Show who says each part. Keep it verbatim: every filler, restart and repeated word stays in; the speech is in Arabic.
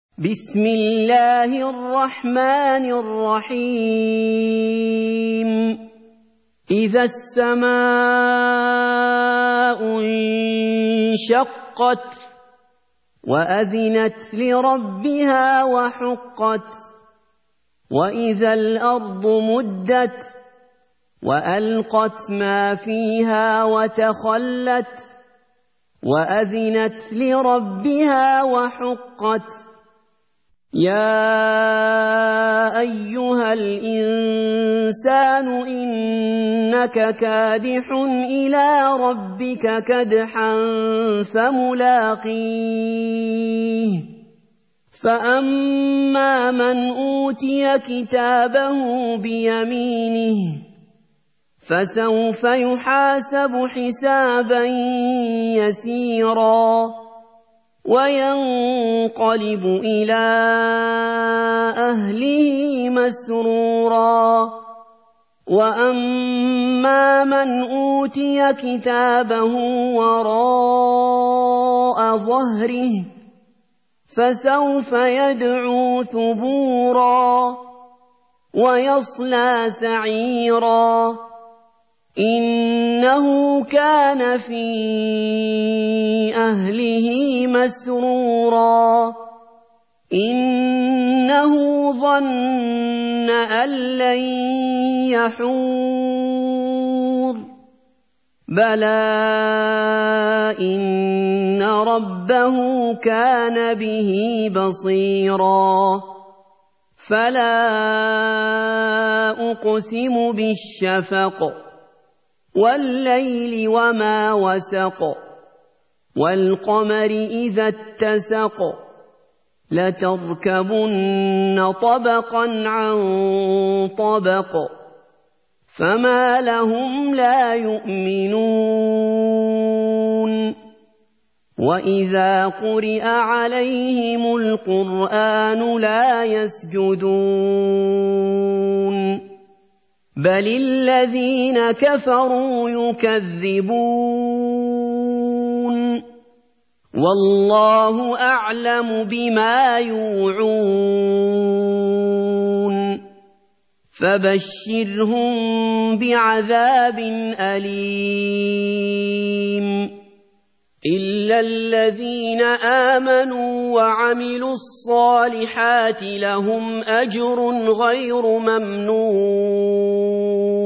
Speaker 1: بسم الله الرحمن الرحيم إذا السماء انشقت وأذنت لربها وحقت وإذا الأرض مدت وألقت ما فيها وتخلت وأذنت لربها وحقت يا أيها الإنسان إنك كادح إلى ربك كدحا فملاقيه فأما من أوتي كتابه بيمينه فسوف يحاسب حسابا يسيرا وينقلب إلى أهله مسرورا وأما من أوتي كتابه وراء ظهره فسوف يدعو ثبورا ويصلى سعيرا إنه كان في أهله مسرورا إنه ظن أن لن يحور بلى إن ربه كان به بصيرا فلا أقسم بالشفق والليل وما وسق والقمر إذا اتسق لتركبن طبقا عن طبق فما لهم لا يؤمنون وإذا قرئ عليهم القرآن لا يسجدون بل الذين كفروا يكذبون والله أعلم بما يوعون فبشرهم بعذاب أليم إلا الذين آمنوا وعملوا الصالحات لهم أجر غير ممنون